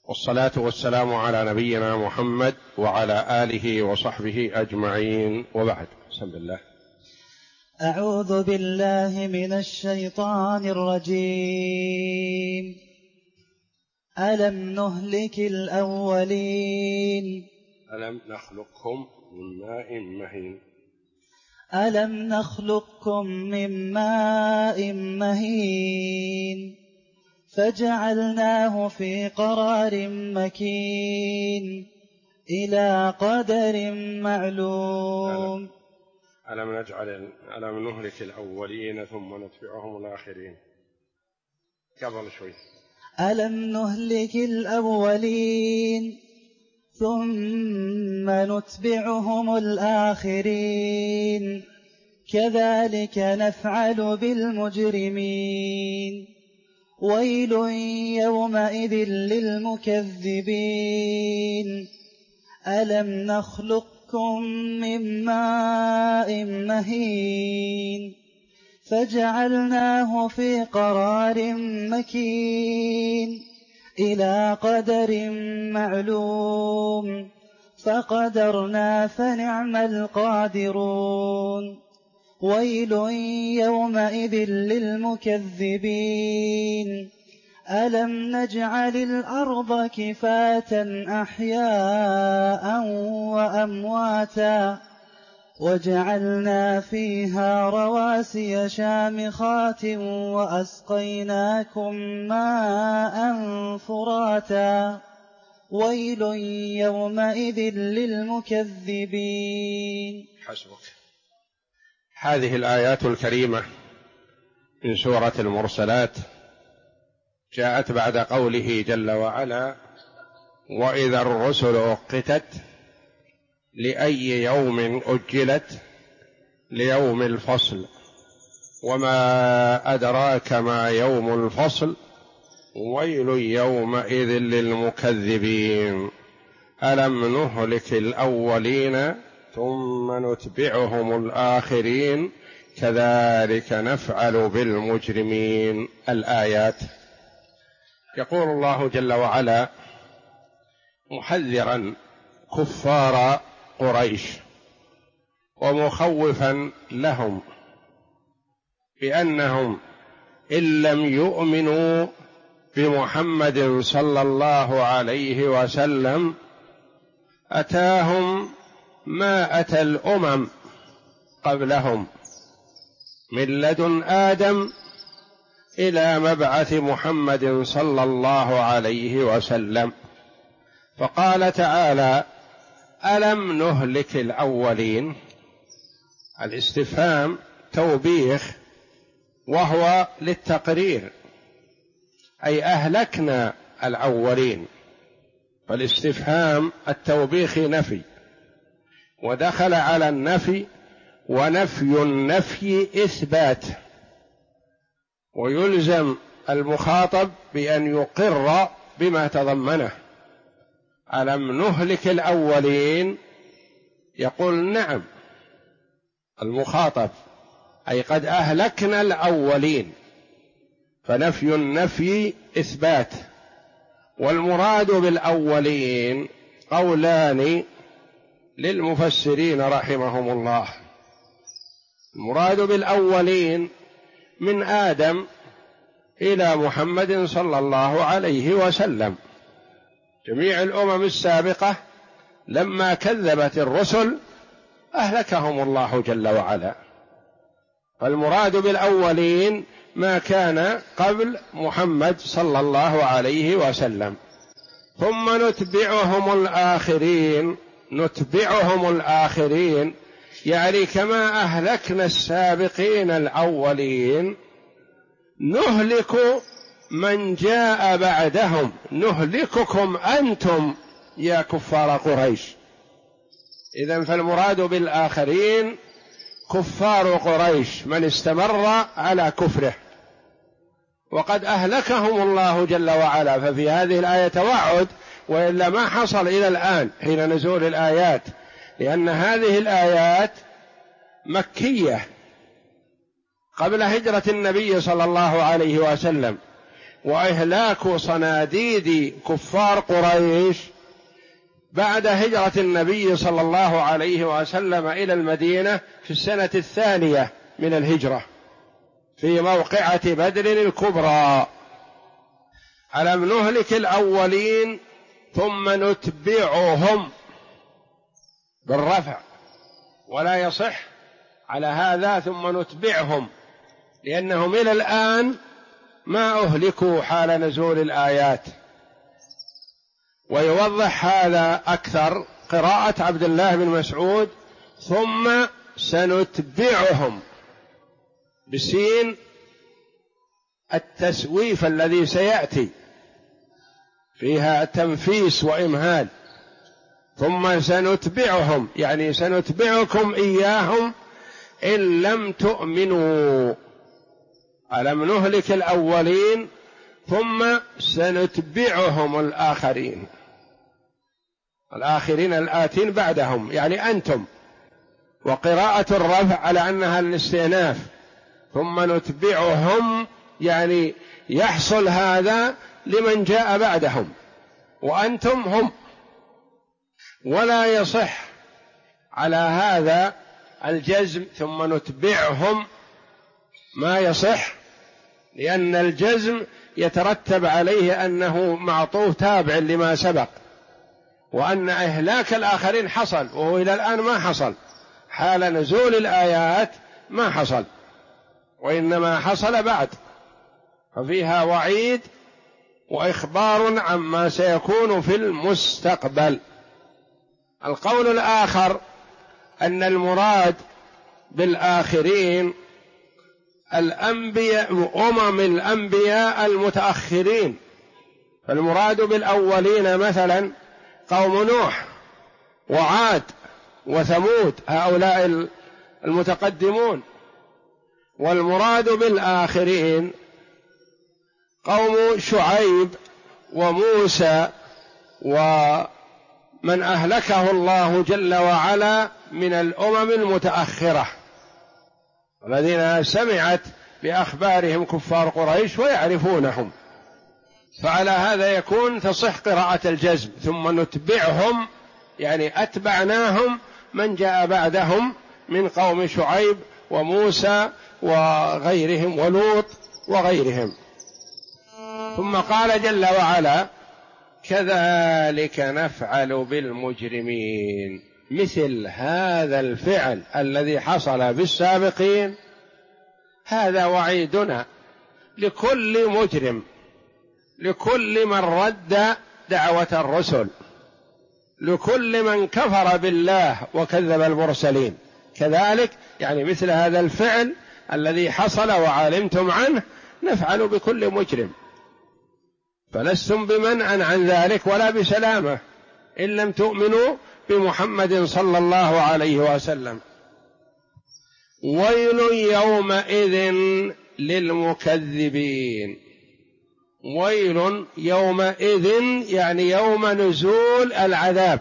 والصلاة والسلام على نبينا محمد وعلى آله وصحبه أجمعين، وبعد. بسم الله. أعوذ بالله من الشيطان الرجيم. ألم نهلك الأولين ألم نخلقكم من ماء مهين ألم نخلقكم من ماء مهين فجعلناه في قرار مكين إلى قدر معلوم. ألم نهلك الأولين ثم نتبعهم الآخرين. قبل شوي. ألم نهلك الأولين ثم نتبعهم الآخرين كذلك نفعل بالمجرمين. ويل يومئذ للمكذبين. ألم نخلقكم من ماء مهين فجعلناه في قرار مكين إلى قدر معلوم فقدرنا فنعم القادرون. ويل يومئذ للمكذبين. ألم نجعل الأرض كفاة أحياء وأمواتا وجعلنا فيها رواسي شامخات وأسقيناكم ماء فراتا. ويل يومئذ للمكذبين. حسبك. هذه الآيات الكريمة من سورة المرسلات جاءت بعد قوله جل وعلا: وإذا الرسل أقتت لأي يوم أجلت ليوم الفصل وما أدراك ما يوم الفصل ويل يومئذ للمكذبين. ألم نهلك الأولين ثم نتبعهم الآخرين كذلك نفعل بالمجرمين. الآيات. يقول الله جل وعلا محذرا كفار قريش ومخوفا لهم بأنهم إن لم يؤمنوا بمحمد صلى الله عليه وسلم أتاهم ما أتى الأمم قبلهم من لدن آدم إلى مبعث محمد صلى الله عليه وسلم. فقال تعالى: ألم نهلك الأولين. الاستفهام توبيخ وهو للتقرير، أي أهلكنا الأولين. فالاستفهام التوبيخ نفي، ودخل على النفي، ونفي النفي إثبات، ويلزم المخاطب بأن يقر بما تضمنه. ألم نهلك الأولين، يقول نعم المخاطب، أي قد أهلكنا الأولين. فنفي النفي إثبات. والمراد بالأولين قولان للمفسرين رحمهم الله. المراد بالأولين من آدم إلى محمد صلى الله عليه وسلم. جميع الأمم السابقة لما كذبت الرسل أهلكهم الله جل وعلا. فالمراد بالأولين ما كان قبل محمد صلى الله عليه وسلم. ثم نتبعهم الآخرين. نتبعهم الآخرين يعني كما أهلكنا السابقين الأولين نهلك من جاء بعدهم. نهلككم أنتم يا كفار قريش. إذن فالمراد بالآخرين كفار قريش من استمر على كفره، وقد أهلكهم الله جل وعلا. ففي هذه الآية توعد، وإلا ما حصل إلى الآن حين نزول الآيات، لأن هذه الآيات مكية قبل هجرة النبي صلى الله عليه وسلم، وإهلاك صناديد كفار قريش بعد هجرة النبي صلى الله عليه وسلم إلى المدينة في السنة 2 من الهجرة في موقعة بدر الكبرى. ألم نهلك الأولين ثم نتبعهم بالرفع، ولا يصح على هذا ثم نتبعهم، لأنهم إلى الآن ما أهلكوا حال نزول الآيات. ويوضح هذا أكثر قراءة عبد الله بن مسعود ثم سنتبعهم بسين التسويف الذي سيأتي فيها تنفيس وإمهال، ثم سنتبعهم يعني سنتبعكم إياهم إن لم تؤمنوا. ألم نهلك الأولين ثم سنتبعهم الآخرين الآتين بعدهم يعني أنتم. وقراءة الرفع على أنها الاستئناف، ثم نتبعهم يعني يحصل هذا لمن جاء بعدهم وأنتم هم. ولا يصح على هذا الجزم ثم نتبعهم، ما يصح، لأن الجزم يترتب عليه أنه معطوف تابع لما سبق، وأن إهلاك الآخرين حصل وهو إلى الآن ما حصل، حال نزول الآيات ما حصل، وإنما حصل بعد، ففيها وعيد وإخبار عما سيكون في المستقبل. القول الآخر أن المراد بالآخرين الأنبياء، الأنبياء المتأخرين، فالمراد بالأولين مثلا قوم نوح وعاد وثمود، هؤلاء المتقدمون. والمراد بالآخرين قوم شعيب وموسى ومن أهلكه الله جل وعلا من الأمم المتأخرة الذين سمعت بأخبارهم كفار قريش ويعرفونهم. فعلى هذا يكون تصح قراءة الجزم ثم نتبعهم يعني أتبعناهم من جاء بعدهم من قوم شعيب وموسى وغيرهم ولوط وغيرهم. ثم قال جل وعلا كذلك نفعل بالمجرمين، مثل هذا الفعل الذي حصل بالسابقين هذا وعيدنا لكل مجرم، لكل من رد دعوة الرسل، لكل من كفر بالله وكذب المرسلين. كذلك يعني مثل هذا الفعل الذي حصل وعلمتم عنه نفعل بكل مجرم، فلستم بمنع عن ذلك ولا بسلامة إن لم تؤمنوا بمحمد صلى الله عليه وسلم. ويل يومئذ للمكذبين، ويل يومئذ يعني يوم نزول العذاب،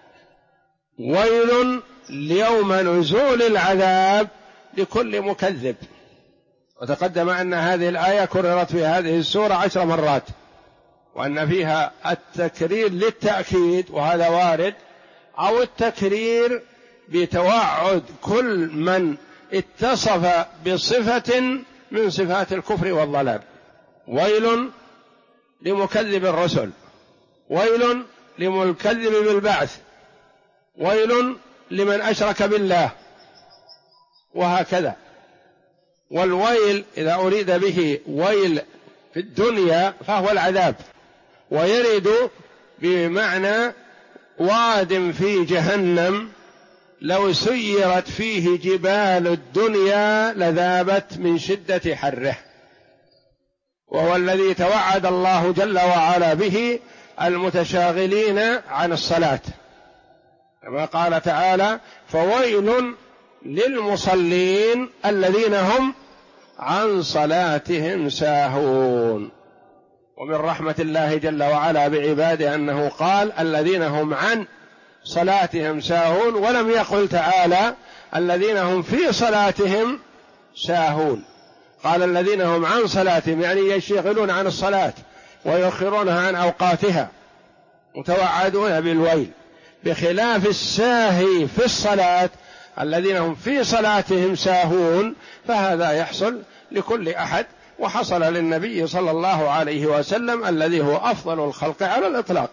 ويل ليوم نزول العذاب لكل مكذب. وتقدم أن هذه الآية كررت في هذه السورة 10 مرات، وأن فيها التكرير للتأكيد وهذا وارد، أو التكرير بتوعد كل من اتصف بصفة من صفات الكفر والضلال. ويل لمكذب الرسل، ويل للمكذب بالبعث، ويل لمن أشرك بالله، وهكذا. والويل إذا أريد به ويل في الدنيا فهو العذاب، ويرد بمعنى واد في جهنم لو سيرت فيه جبال الدنيا لذابت من شدة حره، وهو الذي توعد الله جل وعلا به المتشاغلين عن الصلاة، كما قال تعالى فويل للمصلين الذين هم عن صلاتهم ساهون. ومن رحمة الله جل وعلا بعباده أنه قال الذين هم عن صلاتهم ساهون، ولم يقل تعالى الذين هم في صلاتهم ساهون، قال الذين هم عن صلاتهم يعني يشغلون عن الصلاة ويؤخرونها عن أوقاتها متوعدون بالويل، بخلاف الساهي في الصلاة الذين هم في صلاتهم ساهون، فهذا يحصل لكل أحد، وحصل للنبي صلى الله عليه وسلم الذي هو أفضل الخلق على الإطلاق.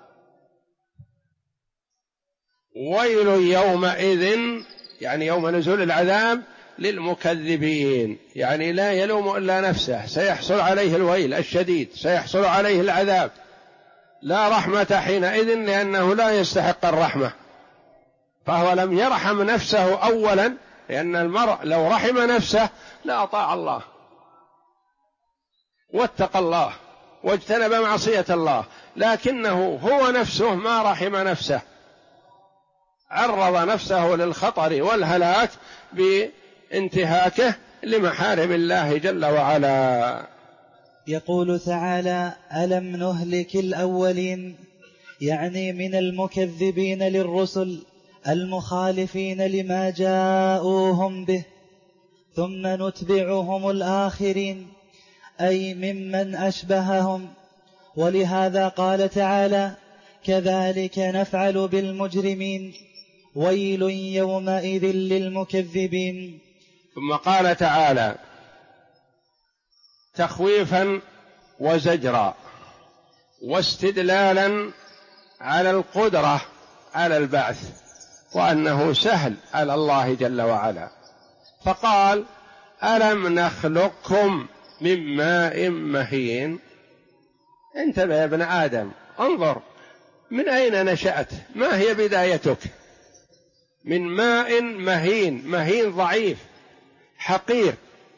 ويل يومئذ يعني يوم نزول العذاب للمكذبين، يعني لا يلوم إلا نفسه، سيحصل عليه الويل الشديد، سيحصل عليه العذاب، لا رحمة حينئذ لأنه لا يستحق الرحمة، فهو لم يرحم نفسه أولا، لأن المرء لو رحم نفسه لأطاع الله واتقى الله واجتنب معصية الله، لكنه هو نفسه ما رحم نفسه، عرض نفسه للخطر والهلاك بانتهاكه لمحارم الله جل وعلا. يقول تعالى: ألم نهلك الأولين، يعني من المكذبين للرسل المخالفين لما جاءوهم به، ثم نتبعهم الآخرين، أي ممن أشبههم. ولهذا قال تعالى: كذلك نفعل بالمجرمين، ويل يومئذ للمكذبين. ثم قال تعالى تخويفا وزجرا واستدلالا على القدرة على البعث، وأنه سهل على الله جل وعلا، فقال: ألم نخلقكم من ماء مهين. انتبه يا ابن آدم، انظر من أين نشأت، ما هي بدايتك؟ من ماء مهين، مهين ضعيف حقير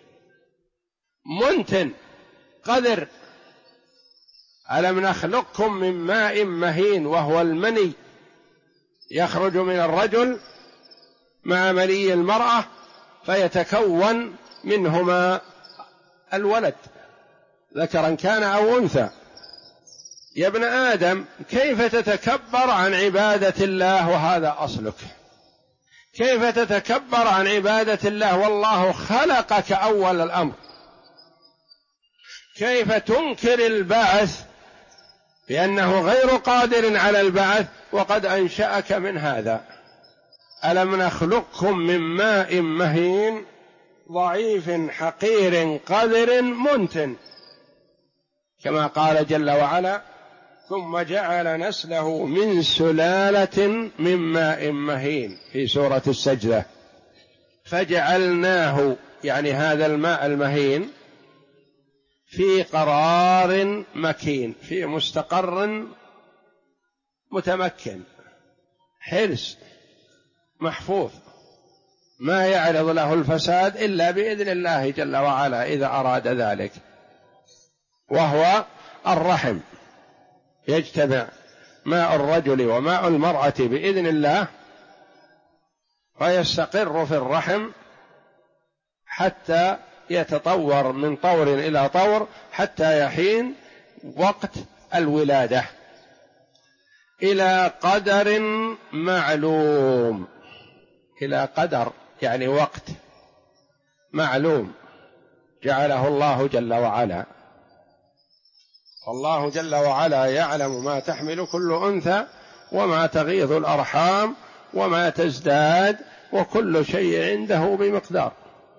منتن قذر. ألم نخلقكم من ماء مهين، وهو المني يخرج من الرجل مع مني المرأة فيتكون منهما الولد ذكرا كان أو أنثى. يا ابن آدم كيف تتكبر عن عبادة الله وهذا أصلك؟ كيف تتكبر عن عبادة الله والله خلقك أول الأمر؟ كيف تنكر البعث بأنه غير قادر على البعث وقد أنشأك من هذا؟ ألم نخلقكم من ماء مهين ضعيف حقير قذر منتن، كما قال جل وعلا: ثم جعل نسله من سلالة من ماء مهين في سورة السجدة، فجعلناه يعني هذا الماء المهين في قرار مكين، في مستقر متمكن حرص محفوظ، ما يعرض له الفساد إلا بإذن الله جل وعلا إذا أراد ذلك، وهو الرحم. يجتمع ماء الرجل وماء المرأة بإذن الله فيستقر في الرحم حتى يتطور من طور إلى طور حتى يحين وقت الولادة إلى قدر معلوم. إلى قدر يعني وقت معلوم جعله الله جل وعلا. والله جل وعلا يعلم ما تحمل كل أنثى وما تغيض الأرحام وما تزداد، وكل شيء عنده بمقدار.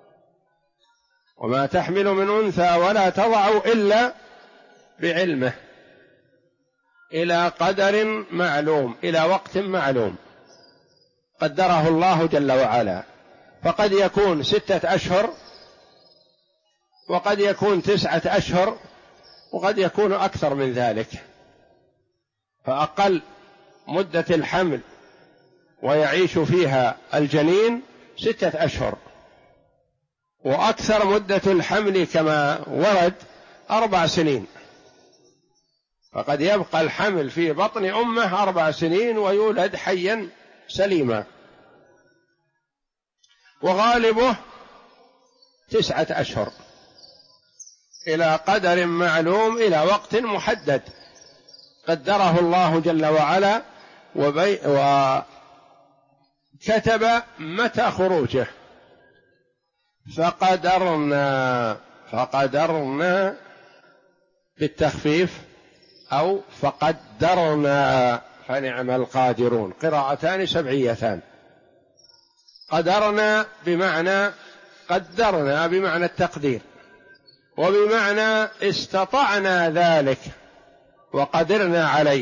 وما تحمل من أنثى ولا تضع إلا بعلمه، إلى قدر معلوم، إلى وقت معلوم قدره الله جل وعلا. فقد يكون 6 أشهر، وقد يكون 9 أشهر، وقد يكون أكثر من ذلك. فأقل مدة الحمل ويعيش فيها الجنين 6 أشهر، وأكثر مدة الحمل كما ورد 4 سنين. فقد يبقى الحمل في بطن أمه 4 سنين ويولد حيا سليما، وغالبه 9 أشهر، إلى قدر معلوم، إلى وقت محدد قدره الله جل وعلا وكتب متى خروجه. فقدرنا فقدرنا بالتخفيف أو فقدرنا فنعم القادرون، قراءتان سبعيتان. قدرنا بمعنى قدرنا بمعنى التقدير، وبمعنى استطعنا ذلك وقدرنا عليه.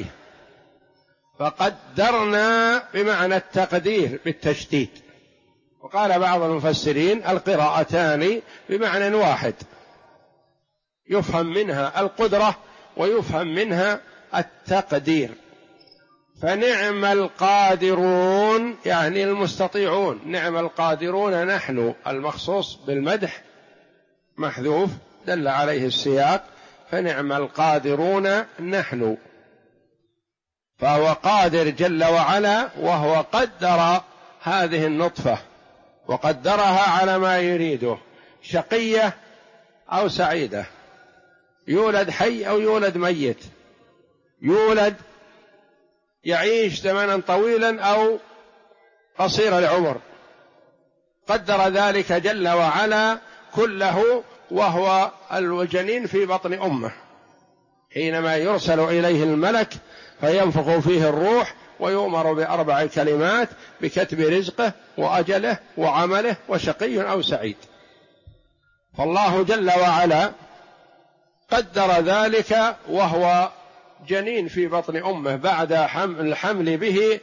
فقدرنا بمعنى التقدير بالتشديد. وقال بعض المفسرين القراءتان بمعنى واحد، يفهم منها القدرة ويفهم منها التقدير. فنعم القادرون يعني المستطيعون، نعم القادرون نحن، المخصوص بالمدح محذوف دل عليه السياق، فنعم القادرون نحن. فهو قادر جل وعلا، وهو قدر هذه النطفة وقدرها على ما يريده، شقية أو سعيدة، يولد حي أو يولد ميت، يولد يعيش زمنا طويلا أو قصير العمر، قدر ذلك جل وعلا كله، وهو الجنين في بطن أمه حينما يرسل إليه الملك فينفخ فيه الروح ويؤمر بأربع كلمات بكتب رزقه وأجله وعمله وشقي أو سعيد. فالله جل وعلا قدر ذلك وهو جنين في بطن أمه بعد الحمل به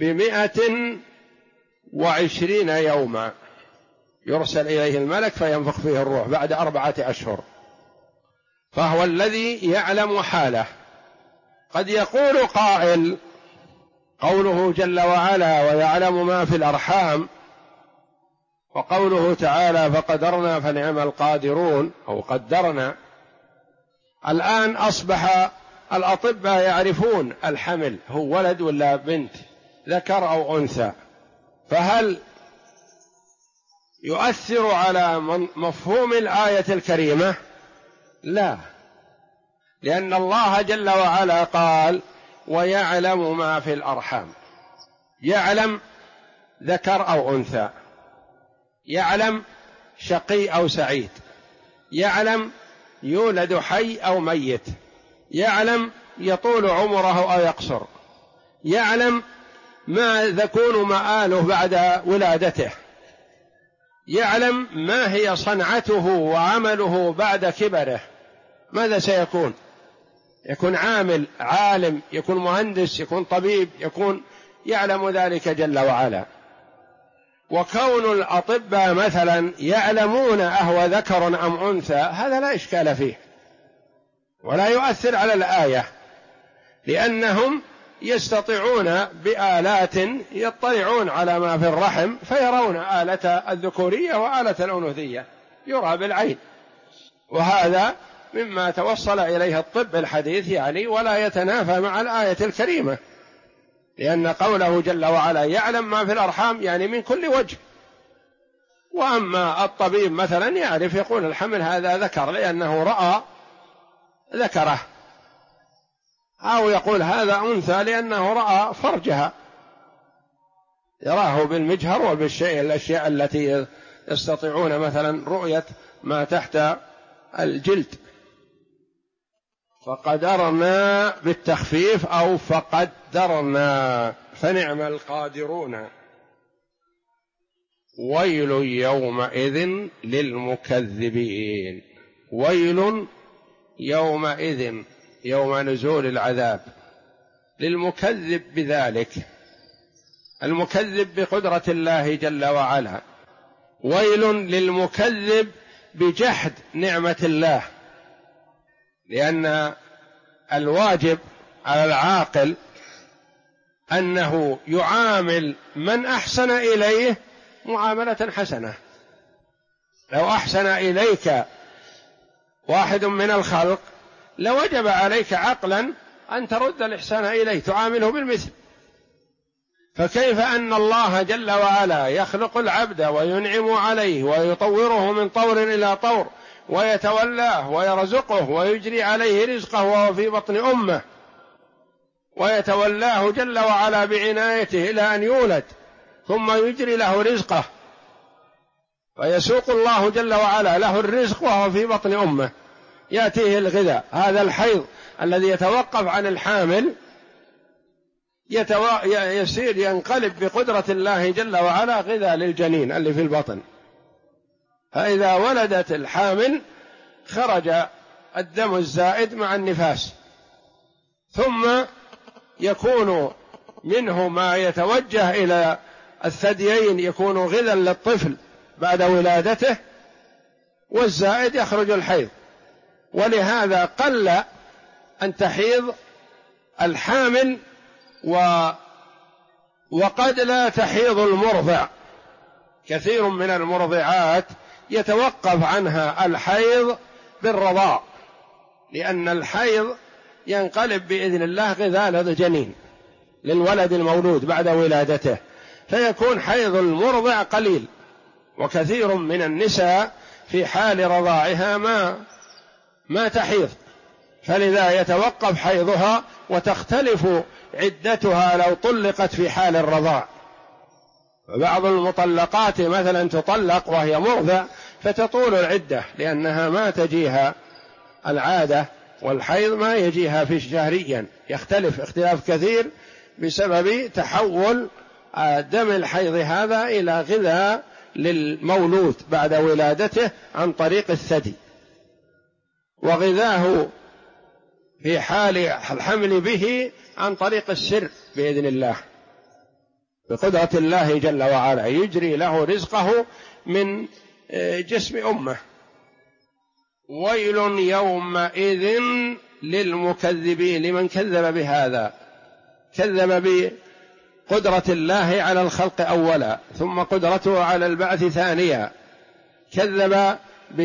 120 يوما، يرسل إليه الملك فينفخ فيه الروح بعد 4 أشهر. فهو الذي يعلم حاله. قد يقول قائل قوله جل وعلا ويعلم ما في الأرحام، وقوله تعالى فقدرنا فنعم القادرون أو قدرنا، الآن أصبح الأطباء يعرفون الحمل هو ولد ولا بنت، ذكر أو أنثى، فهل يؤثر على مفهوم الآية الكريمة؟ لا، لأن الله جل وعلا قال ويعلم ما في الأرحام، يعلم ذكر أو أنثى، يعلم شقي أو سعيد، يعلم يولد حي أو ميت، يعلم يطول عمره أو يقصر، يعلم ما يكون مآله بعد ولادته، يعلم ما هي صنعته وعمله بعد كبره، ماذا سيكون، يكون عامل عالم، يكون مهندس، يكون طبيب، يعلم ذلك جل وعلا. وكون الأطباء مثلا يعلمون أهو ذكر أم أنثى هذا لا إشكال فيه ولا يؤثر على الآية، لأنهم يستطيعون بآلات يطلعون على ما في الرحم فيرون آلة الذكورية وآلة الأنوثية، يرى بالعين، وهذا مما توصل إليه الطب الحديث يعني، ولا يتنافى مع الآية الكريمة، لأن قوله جل وعلا يعلم ما في الأرحام يعني من كل وجه. وأما الطبيب مثلا يعرف يقول الحمل هذا ذكر لأنه رأى ذكره، أو يقول هذا أنثى لأنه رأى فرجها، يراه بالمجهر وبالشيء الأشياء التي يستطيعون مثلا رؤية ما تحت الجلد. فقدرنا بالتخفيف أو فقدرنا فنعم القادرون. ويل يومئذ للمكذبين، ويل يومئذ يوم نزول العذاب للمكذب بذلك، المكذب بقدرة الله جل وعلا، ويل للمكذب بجحد نعمة الله، لأن الواجب على العاقل أنه يعامل من أحسن إليه معاملة حسنة. لو أحسن إليك واحد من الخلق لوجب عليك عقلا أن ترد الإحسان إليه، تعامله بالمثل. فكيف أن الله جل وعلا يخلق العبد وينعم عليه ويطوره من طور إلى طور ويتولاه ويرزقه ويجري عليه رزقه وهو في بطن أمه، ويتولاه جل وعلا بعنايته إلى أن يولد ثم يجري له رزقه، فيسوق الله جل وعلا له الرزق وهو في بطن أمه، يأتيه الغذاء. هذا الحيض الذي يتوقف عن الحامل يصير ينقلب بقدرة الله جل وعلا غذاء للجنين اللي في البطن. فإذا ولدت الحامل خرج الدم الزائد مع النفاس، ثم يكون منه ما يتوجه إلى الثديين يكون غذاء للطفل بعد ولادته، والزائد يخرج الحيض. ولهذا قل أن تحيض الحامل وقد لا تحيض المرضع. كثير من المرضعات يتوقف عنها الحيض بالرضاع، لأن الحيض ينقلب بإذن الله غذاء للجنين للولد المولود بعد ولادته، فيكون حيض المرضع قليل. وكثير من النساء في حال رضاعها ما تحيض، فلذا يتوقف حيضها وتختلف عدتها لو طلقت في حال الرضاع. بعض المطلقات مثلا تطلق وهي مرضع فتطول العدة لأنها ما تجيها العادة، والحيض ما يجيها في شهريا، يختلف اختلاف كثير بسبب تحول دم الحيض هذا إلى غذاء للمولود بعد ولادته عن طريق الثدي، وغذاه في حال الحمل به عن طريق السر بإذن الله، بقدرة الله جل وعلا يجري له رزقه من جسم أمه. ويل يومئذ للمكذبين، لمن كذب بهذا، كذب بقدرة الله على الخلق أولا، ثم قدرته على البعث ثانيا، كذب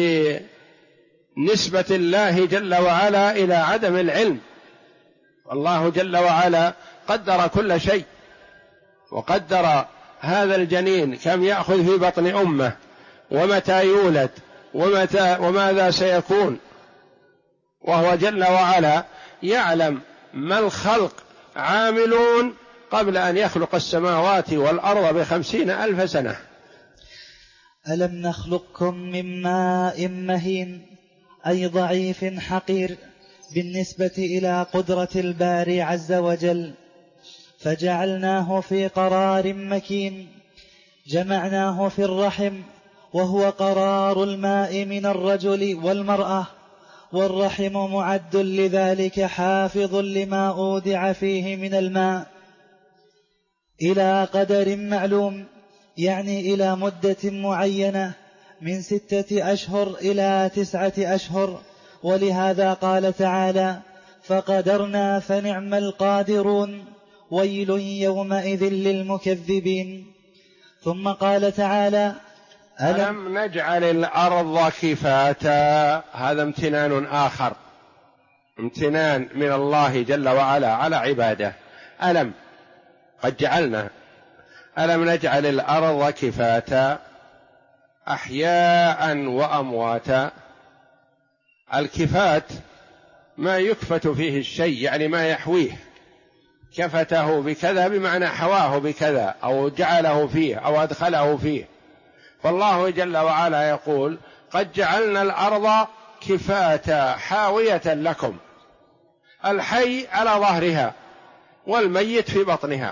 بنسبة الله جل وعلا إلى عدم العلم. الله جل وعلا قدر كل شيء، وقدر هذا الجنين كم يأخذ في بطن أمه، ومتى يولد، وماذا سيكون، وهو جل وعلا يعلم ما الخلق عاملون قبل أن يخلق السماوات والأرض 50,000 سنة. ألم نخلقكم من ماء مهين، أي ضعيف حقير بالنسبة إلى قدرة الباري عز وجل، فجعلناه في قرار مكين، جمعناه في الرحم، وهو قرار الماء من الرجل والمرأة، والرحم معد لذلك حافظ لما أودع فيه من الماء إلى قدر معلوم، يعني إلى مدة معينة من 6 أشهر إلى 9 أشهر. ولهذا قال تعالى: فقدرنا فنعم القادرون، ويل يومئذ للمكذبين. ثم قال تعالى: ألم نجعل الأرض كفاتا. هذا امتنان آخر، امتنان من الله جل وعلا على عباده. ألم قد جعلنا، ألم نجعل الأرض كفاتا أحياء وأمواتا. الكفات ما يكفت فيه الشيء، يعني ما يحويه، كفته بكذا بمعنى حواه بكذا، أو جعله فيه أو أدخله فيه. فالله جل وعلا يقول: قد جعلنا الأرض كفاتا حاوية لكم، الحي على ظهرها والميت في بطنها.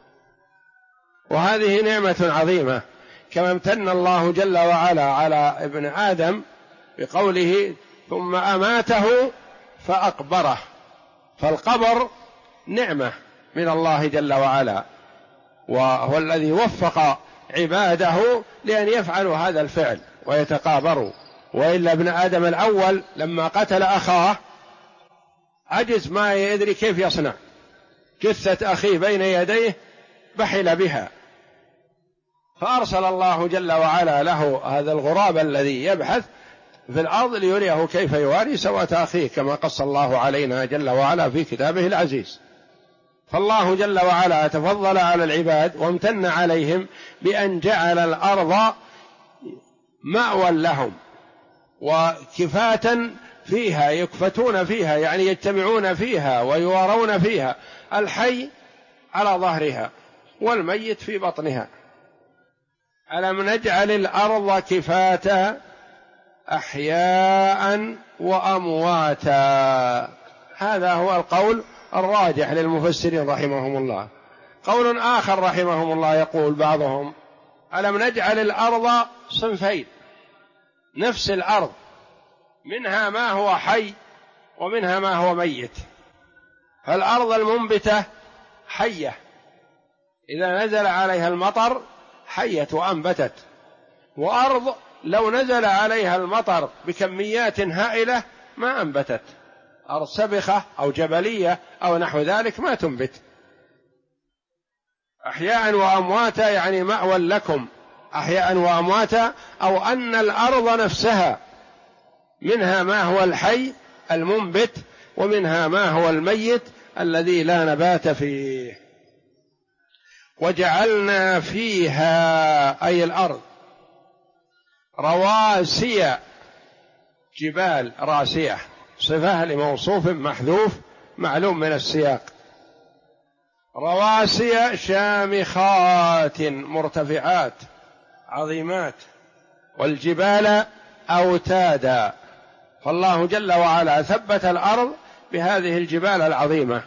وهذه نعمة عظيمة، كما امتن الله جل وعلا على ابن آدم بقوله: ثم أماته فأقبره. فالقبر نعمة من الله جل وعلا، وهو الذي وفق عباده لأن يفعلوا هذا الفعل ويتقابروا. وإلا ابن آدم الأول لما قتل أخاه عجز، ما يدري كيف يصنع، جثة أخيه بين يديه بحل بها، فأرسل الله جل وعلا له هذا الغراب الذي يبحث في الأرض ليريه كيف يواري سوءة أخيه، كما قص الله علينا جل وعلا في كتابه العزيز. فالله جل وعلا تفضل على العباد وامتن عليهم بأن جعل الأرض مأوى لهم وكفاة فيها، يكفتون فيها يعني يجتمعون فيها ويوارون فيها، الحي على ظهرها والميت في بطنها. ألم نجعل الأرض كفاتا أحياء وأمواتا. هذا هو القول الراجح للمفسرين رحمهم الله. قول آخر رحمهم الله يقول بعضهم: ألم نجعل الأرض صنفين، نفس الأرض منها ما هو حي ومنها ما هو ميت. فالأرض المنبتة حية، إذا نزل عليها المطر حيت وأنبتت، وأرض لو نزل عليها المطر بكميات هائلة ما أنبتت، أرض سبخة أو جبلية أو نحو ذلك ما تنبت. أحياء وأمواتا يعني مأوى لكم، أحياء وأمواتا، أو أن الأرض نفسها منها ما هو الحي المنبت ومنها ما هو الميت الذي لا نبات فيه. وجعلنا فيها أي الأرض رواسي، جبال راسية، صفة لموصوف محذوف معلوم من السياق. رواسي شامخات مرتفعات عظيمات، والجبال أوتادا. فالله جل وعلا ثبت الأرض بهذه الجبال العظيمة،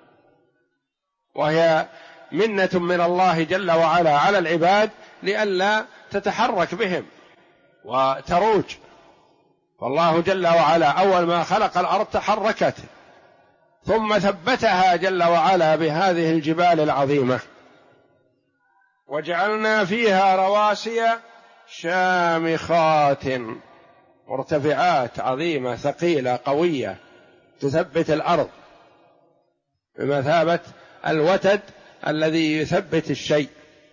وهي منة من الله جل وعلا على العباد لئلا تتحرك بهم وتروج. فالله جل وعلا أول ما خلق الأرض تحركت، ثم ثبتها جل وعلا بهذه الجبال العظيمة. وجعلنا فيها رواسي شامخات مرتفعات عظيمة ثقيلة قوية تثبت الأرض بمثابة الوتد الذي يثبت الشيء.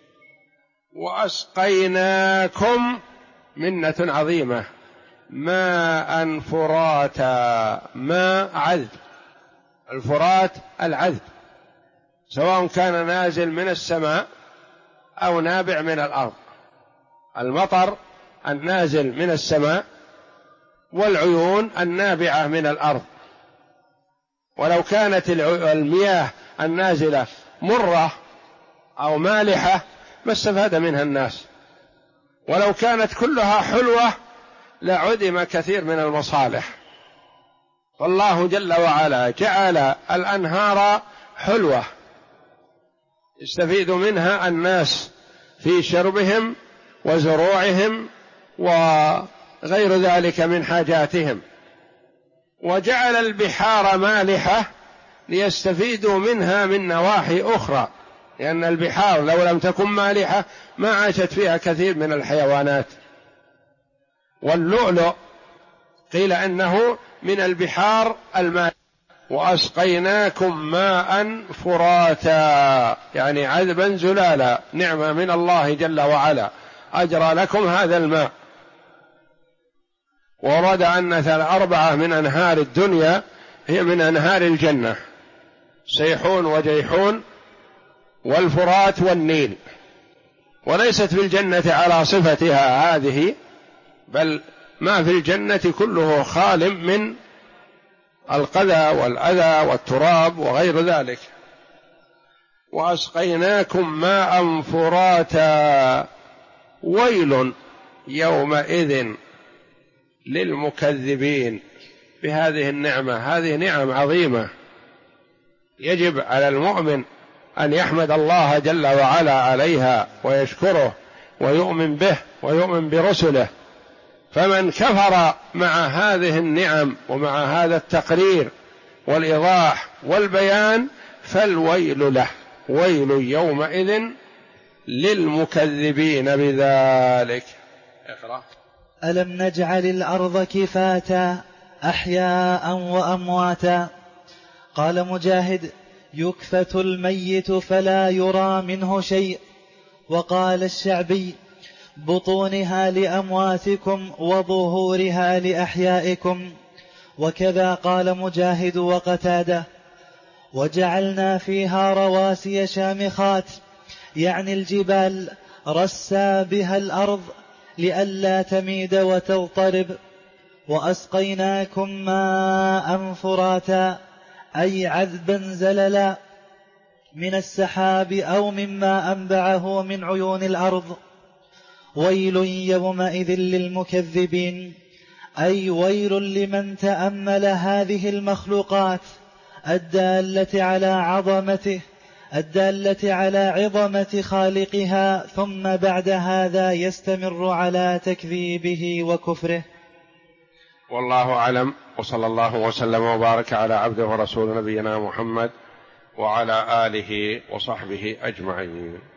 وأسقيناكم منة عظيمة ماء فراتا، ماء عذب، الفرات العذب، سواء كان نازل من السماء أو نابع من الأرض. المطر النازل من السماء، والعيون النابعة من الأرض. ولو كانت المياه النازلة مرة أو مالحة ما استفاد منها الناس، ولو كانت كلها حلوة لعدم كثير من المصالح. فالله جل وعلا جعل الأنهار حلوة يستفيد منها الناس في شربهم وزروعهم وغير ذلك من حاجاتهم، وجعل البحار مالحة ليستفيدوا منها من نواحي أخرى، لأن البحار لو لم تكن مالحة ما عاشت فيها كثير من الحيوانات. واللؤلؤ قيل أنه من البحار المالحة. وأسقيناكم ماء فراتا يعني عذبا زلالا، نعمة من الله جل وعلا أجرى لكم هذا الماء. ورد أن 4 من أنهار الدنيا هي من أنهار الجنة: سيحون وجيحون والفرات والنيل. وليست في الجنة على صفتها هذه، بل ما في الجنة كله خال من القذى والأذى والتراب وغير ذلك. وأسقيناكم ماء فراتا ويل يومئذ للمكذبين بهذه النعمة. هذه نعم عظيمة يجب على المؤمن أن يحمد الله جل وعلا عليها ويشكره ويؤمن به ويؤمن برسله. فمن كفر مع هذه النعم ومع هذا التقرير والإيضاح والبيان فالويل له، ويل يومئذ للمكذبين بذلك. اقرأ. ألم نجعل الأرض كفاتا أحياء وأمواتا. قال مجاهد: يكفت الميت فلا يرى منه شيء. وقال الشعبي: بطونها لأمواتكم وظهورها لأحيائكم. وكذا قال مجاهد وقتاده. وجعلنا فيها رواسي شامخات يعني الجبال رسى بها الأرض لئلا تميد وتضطرب. وأسقيناكم ماء فراتا أي عذبا زللا من السحاب أو مما أنبعه من عيون الأرض. ويل يومئذ للمكذبين، أي ويل لمن تأمل هذه المخلوقات الدالة على عظمة خالقها، ثم بعد هذا يستمر على تكذيبه وكفره. والله أعلم، وصلى الله وسلم وبارك على عبده ورسول نبينا محمد وعلى آله وصحبه أجمعين.